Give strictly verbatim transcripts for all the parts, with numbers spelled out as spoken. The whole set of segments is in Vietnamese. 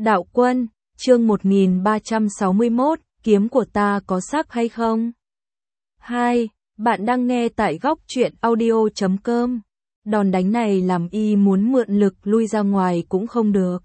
Đạo Quân, chương một nghìn ba trăm sáu mươi mốt, kiếm của ta có sắc hay không? hai. Bạn đang nghe tại góc truyện audio chấm com. Đòn đánh này làm y muốn mượn lực lui ra ngoài cũng không được.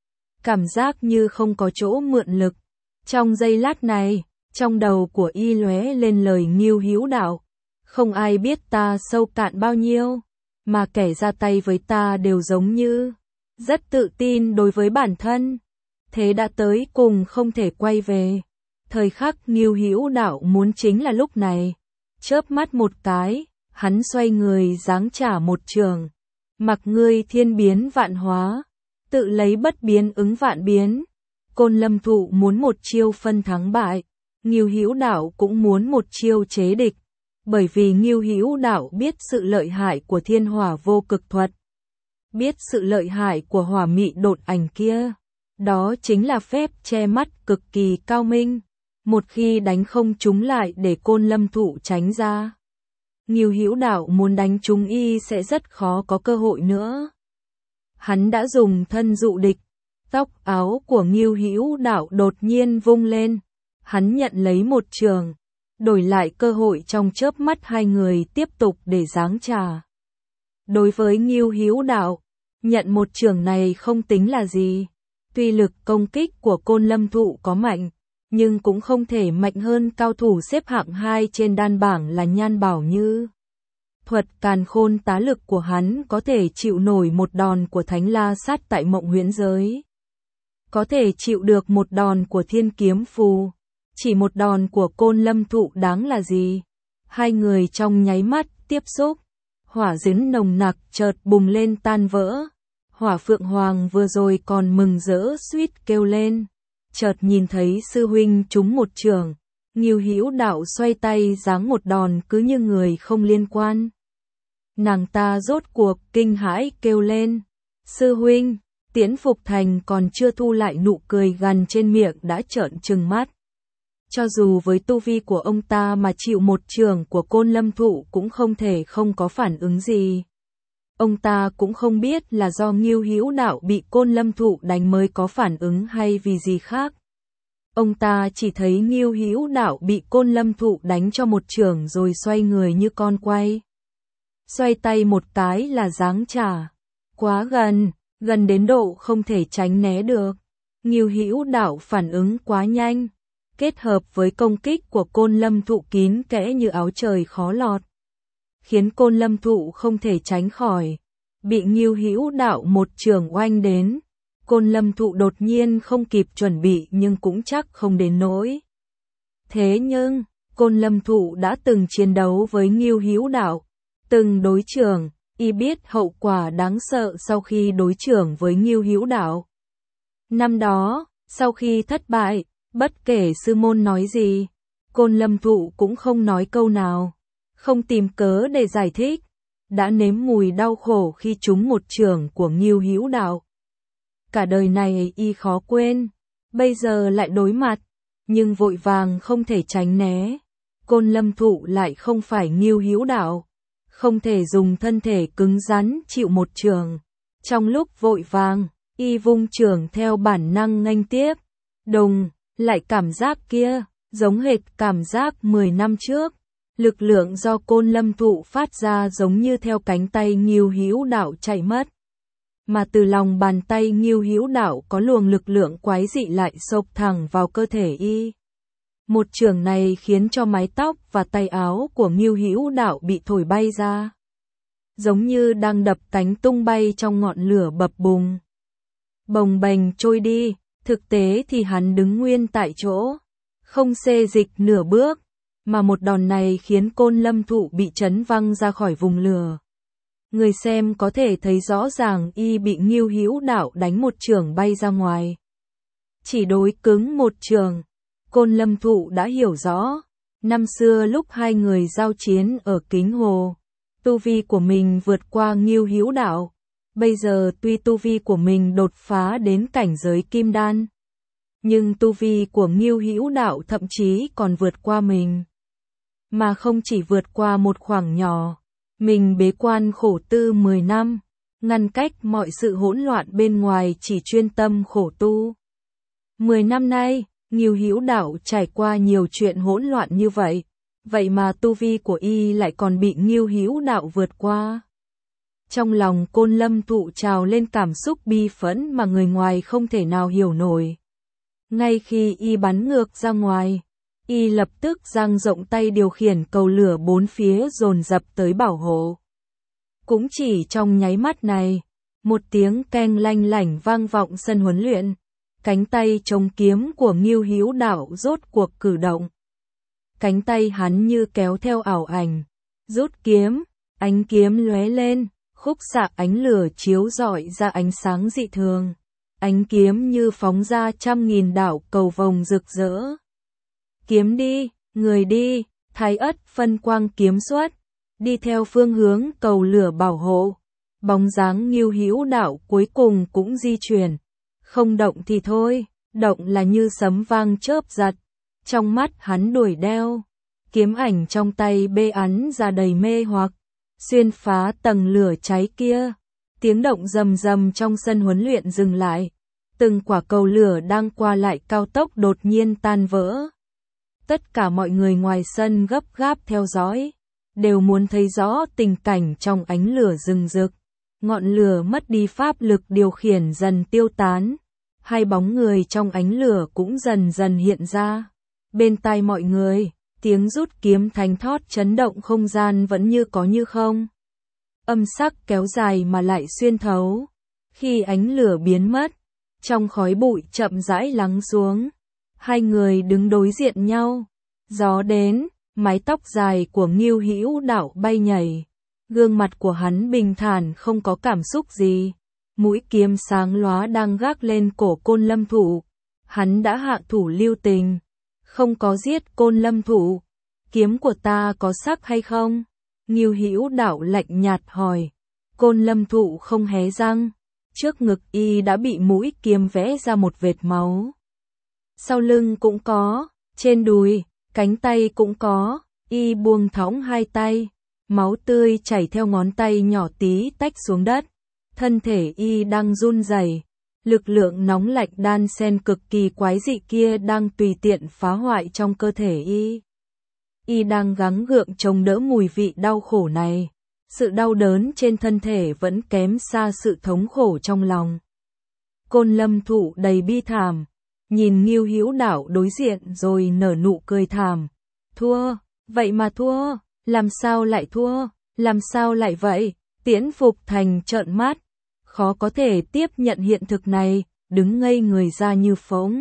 Cảm giác như không có chỗ mượn lực. Trong giây lát này, trong đầu của y lóe lên lời Ngưu Hữu Đạo. Không ai biết ta sâu cạn bao nhiêu, mà kẻ ra tay với ta đều giống như rất tự tin đối với bản thân. Thế đã tới cùng không thể quay về. Thời khắc Ngưu Hữu Đạo muốn chính là lúc này. Chớp mắt một cái, hắn xoay người giáng trả một trường. Mặc ngươi thiên biến vạn hóa, tự lấy bất biến ứng vạn biến. Côn Lâm Thụ muốn một chiêu phân thắng bại, Ngưu Hữu Đạo cũng muốn một chiêu chế địch. Bởi vì Ngưu Hữu Đạo biết sự lợi hại của thiên hỏa vô cực thuật. Biết sự lợi hại của hỏa mị độn ảnh kia. Đó chính là phép che mắt cực kỳ cao minh. Một khi đánh không trúng lại để Côn Lâm Thụ tránh ra, Ngưu Hữu Đạo muốn đánh trúng y sẽ rất khó có cơ hội nữa. Hắn đã dùng thân dụ địch. Tóc áo của Ngưu Hữu Đạo đột nhiên vung lên. Hắn nhận lấy một trường, đổi lại cơ hội trong chớp mắt hai người tiếp tục để giáng trả. Đối với Ngưu Hữu Đạo, nhận một trường này không tính là gì. Tuy lực công kích của Côn Lâm Thụ có mạnh, nhưng cũng không thể mạnh hơn cao thủ xếp hạng hai trên đan bảng là Nhan Bảo Như. Thuật càn khôn tá lực của hắn có thể chịu nổi một đòn của Thánh La Sát tại Mộng Huyễn Giới. Có thể chịu được một đòn của Thiên Kiếm Phù. Chỉ một đòn của Côn Lâm Thụ đáng là gì? Hai người trong nháy mắt tiếp xúc. Hỏa dính nồng nặc chợt bùng lên tan vỡ. Hỏa Phượng Hoàng vừa rồi còn mừng rỡ suýt kêu lên. Chợt nhìn thấy sư huynh trúng một trường. Ngưu Hữu Đạo xoay tay giáng một đòn cứ như người không liên quan. Nàng ta rốt cuộc kinh hãi kêu lên. Sư huynh, Tiễn Phục Thành còn chưa thu lại nụ cười gằn trên miệng đã trợn trừng mắt. Cho dù với tu vi của ông ta mà chịu một trường của Côn Lâm Thụ cũng không thể không có phản ứng gì. Ông ta cũng không biết là do Ngưu Hữu Đạo bị Côn Lâm Thụ đánh mới có phản ứng hay vì gì khác. Ông ta chỉ thấy Ngưu Hữu Đạo bị Côn Lâm Thụ đánh cho một trường rồi xoay người như con quay. Xoay tay một cái là giáng trả. Quá gần, gần đến độ không thể tránh né được. Ngưu Hữu Đạo phản ứng quá nhanh. Kết hợp với công kích của Côn Lâm Thụ kín kẽ như áo trời khó lọt. Khiến Côn Lâm Thụ không thể tránh khỏi. Bị Ngưu Hữu Đạo một trường oanh đến. Côn Lâm Thụ đột nhiên không kịp chuẩn bị nhưng cũng chắc không đến nỗi. Thế nhưng, Côn Lâm Thụ đã từng chiến đấu với Ngưu Hữu Đạo. Từng đối trường, y biết hậu quả đáng sợ sau khi đối trường với Ngưu Hữu Đạo. Năm đó, sau khi thất bại, bất kể sư môn nói gì, Côn Lâm Thụ cũng không nói câu nào. Không tìm cớ để giải thích, đã nếm mùi đau khổ khi trúng một trường của Ngưu Hữu Đạo. Cả đời này y khó quên, bây giờ lại đối mặt, nhưng vội vàng không thể tránh né. Côn Lâm Thụ lại không phải Ngưu Hữu Đạo, không thể dùng thân thể cứng rắn chịu một trường. Trong lúc vội vàng, y vung trường theo bản năng nghênh tiếp, đùng, lại cảm giác kia, giống hệt cảm giác mười năm trước. Lực lượng do Côn Lâm Thụ phát ra giống như theo cánh tay Ngưu Hữu Đạo chạy mất. Mà từ lòng bàn tay Ngưu Hữu Đạo có luồng lực lượng quái dị lại xộc thẳng vào cơ thể y. Một trường này khiến cho mái tóc và tay áo của Ngưu Hữu Đạo bị thổi bay ra. Giống như đang đập cánh tung bay trong ngọn lửa bập bùng. Bồng bềnh trôi đi, thực tế thì hắn đứng nguyên tại chỗ. Không xê dịch nửa bước. Mà một đòn này khiến Côn Lâm Thụ bị chấn văng ra khỏi vùng lửa. Người xem có thể thấy rõ ràng y bị Ngưu Hữu Đạo đánh một trường bay ra ngoài. Chỉ đối cứng một trường, Côn Lâm Thụ đã hiểu rõ. Năm xưa lúc hai người giao chiến ở Kính Hồ, tu vi của mình vượt qua Ngưu Hữu Đạo. Bây giờ tuy tu vi của mình đột phá đến cảnh giới kim đan, nhưng tu vi của Ngưu Hữu Đạo thậm chí còn vượt qua mình. Mà không chỉ vượt qua một khoảng nhỏ, mình bế quan khổ tư mười năm, ngăn cách mọi sự hỗn loạn bên ngoài, chỉ chuyên tâm khổ tu. Mười năm nay, Ngưu Hữu Đạo trải qua nhiều chuyện hỗn loạn như vậy, vậy mà tu vi của y lại còn bị Ngưu Hữu Đạo vượt qua. Trong lòng Côn Lâm Thụ trào lên cảm xúc bi phẫn mà người ngoài không thể nào hiểu nổi. Ngay khi y bắn ngược ra ngoài, y lập tức dang rộng tay điều khiển cầu lửa bốn phía dồn dập tới bảo hộ. Cũng chỉ trong nháy mắt này, một tiếng keng lanh lảnh vang vọng sân huấn luyện, cánh tay chống kiếm của Ngưu Hữu Đạo rốt cuộc cử động. Cánh tay hắn như kéo theo ảo ảnh, rút kiếm, ánh kiếm lóe lên, khúc xạ ánh lửa chiếu rọi ra ánh sáng dị thường. Ánh kiếm như phóng ra trăm nghìn đạo cầu vồng rực rỡ. Kiếm đi, người đi, Thái Ất phân quang kiếm xuất, đi theo phương hướng cầu lửa bảo hộ. Bóng dáng Ngưu Hữu Đạo cuối cùng cũng di chuyển. Không động thì thôi, động là như sấm vang chớp giật. Trong mắt hắn đuổi đeo, kiếm ảnh trong tay bê ắn ra đầy mê hoặc, xuyên phá tầng lửa cháy kia. Tiếng động rầm rầm trong sân huấn luyện dừng lại. Từng quả cầu lửa đang qua lại cao tốc đột nhiên tan vỡ. Tất cả mọi người ngoài sân gấp gáp theo dõi, đều muốn thấy rõ tình cảnh trong ánh lửa rừng rực. Ngọn lửa mất đi pháp lực điều khiển dần tiêu tán. Hai bóng người trong ánh lửa cũng dần dần hiện ra. Bên tai mọi người, tiếng rút kiếm thánh thót chấn động không gian vẫn như có như không. Âm sắc kéo dài mà lại xuyên thấu. Khi ánh lửa biến mất, trong khói bụi chậm rãi lắng xuống, hai người đứng đối diện nhau. Gió đến, mái tóc dài của Ngưu Hữu Đạo bay nhảy, gương mặt của hắn bình thản không có cảm xúc gì. Mũi kiếm sáng lóa đang gác lên cổ Côn Lâm Thụ, hắn đã hạ thủ lưu tình, không có giết Côn Lâm Thụ. Kiếm của ta có sắc hay không? Ngưu Hữu Đạo lạnh nhạt hỏi. Côn Lâm Thụ không hé răng. Trước ngực y đã bị mũi kiếm vẽ ra một vệt máu. Sau lưng cũng có, trên đùi, cánh tay cũng có, y buông thõng hai tay, máu tươi chảy theo ngón tay nhỏ tí tách xuống đất. Thân thể y đang run rẩy, lực lượng nóng lạnh đan xen cực kỳ quái dị kia đang tùy tiện phá hoại trong cơ thể y. Y đang gắng gượng chống đỡ mùi vị đau khổ này. Sự đau đớn trên thân thể vẫn kém xa sự thống khổ trong lòng. Côn Lâm Thụ đầy bi thảm, nhìn Ngưu Hữu Đạo đối diện rồi nở nụ cười thảm. Thua, vậy mà thua, làm sao lại thua, làm sao lại vậy? Tiễn Phục Thành trợn mắt, khó có thể tiếp nhận hiện thực này, đứng ngây người ra như phỗng.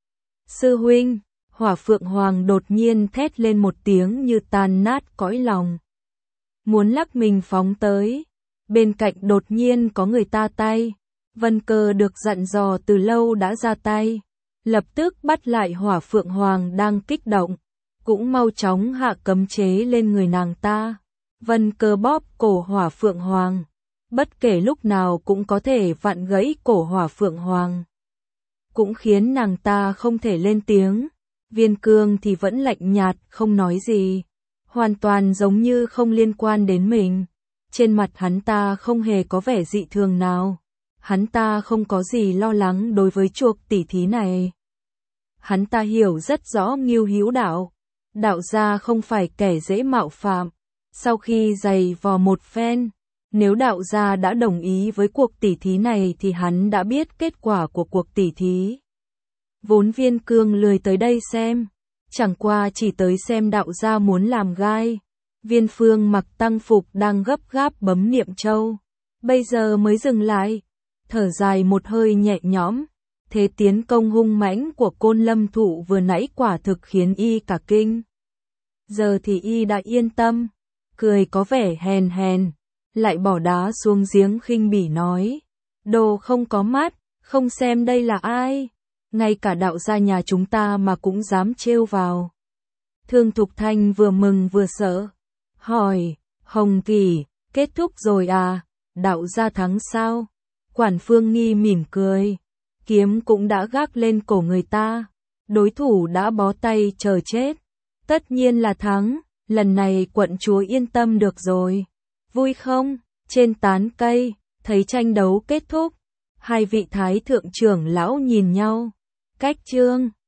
Sư huynh, Hỏa Phượng Hoàng đột nhiên thét lên một tiếng như tan nát cõi lòng. Muốn lắc mình phóng tới, bên cạnh đột nhiên có người ta tay. Vân Cơ được dặn dò từ lâu đã ra tay, lập tức bắt lại Hỏa Phượng Hoàng đang kích động, cũng mau chóng hạ cấm chế lên người nàng ta. Vân Cơ bóp cổ Hỏa Phượng Hoàng, bất kể lúc nào cũng có thể vặn gãy cổ Hỏa Phượng Hoàng, cũng khiến nàng ta không thể lên tiếng. Viên Cương thì vẫn lạnh nhạt không nói gì, hoàn toàn giống như không liên quan đến mình. Trên mặt hắn ta không hề có vẻ dị thường nào. Hắn ta không có gì lo lắng đối với chuộc tỉ thí này. Hắn ta hiểu rất rõ Ngưu Hữu Đạo. Đạo gia không phải kẻ dễ mạo phạm. Sau khi giày vò một phen, nếu đạo gia đã đồng ý với cuộc tỉ thí này thì hắn đã biết kết quả của cuộc tỉ thí. Vốn Viên Cương lười tới đây xem, chẳng qua chỉ tới xem đạo gia muốn làm gai. Viên Phương mặc tăng phục đang gấp gáp bấm niệm châu, bây giờ mới dừng lại, thở dài một hơi nhẹ nhõm. Thế tiến công hung mãnh của Côn Lâm Thụ vừa nãy quả thực khiến y cả kinh. Giờ thì y đã yên tâm, cười có vẻ hèn hèn, lại bỏ đá xuống giếng khinh bỉ nói: đồ không có mắt, không xem đây là ai, ngay cả đạo gia nhà chúng ta mà cũng dám trêu vào. Thương Thục Thanh vừa mừng vừa sợ, hỏi: Hồng Kỳ, kết thúc rồi à, đạo gia thắng sao? Quản Phương Nghi mỉm cười, kiếm cũng đã gác lên cổ người ta, đối thủ đã bó tay chờ chết, tất nhiên là thắng, lần này quận chúa yên tâm được rồi. Vui không? Trên tán cây, Thấy tranh đấu kết thúc, hai vị thái thượng trưởng lão nhìn nhau. Cách chương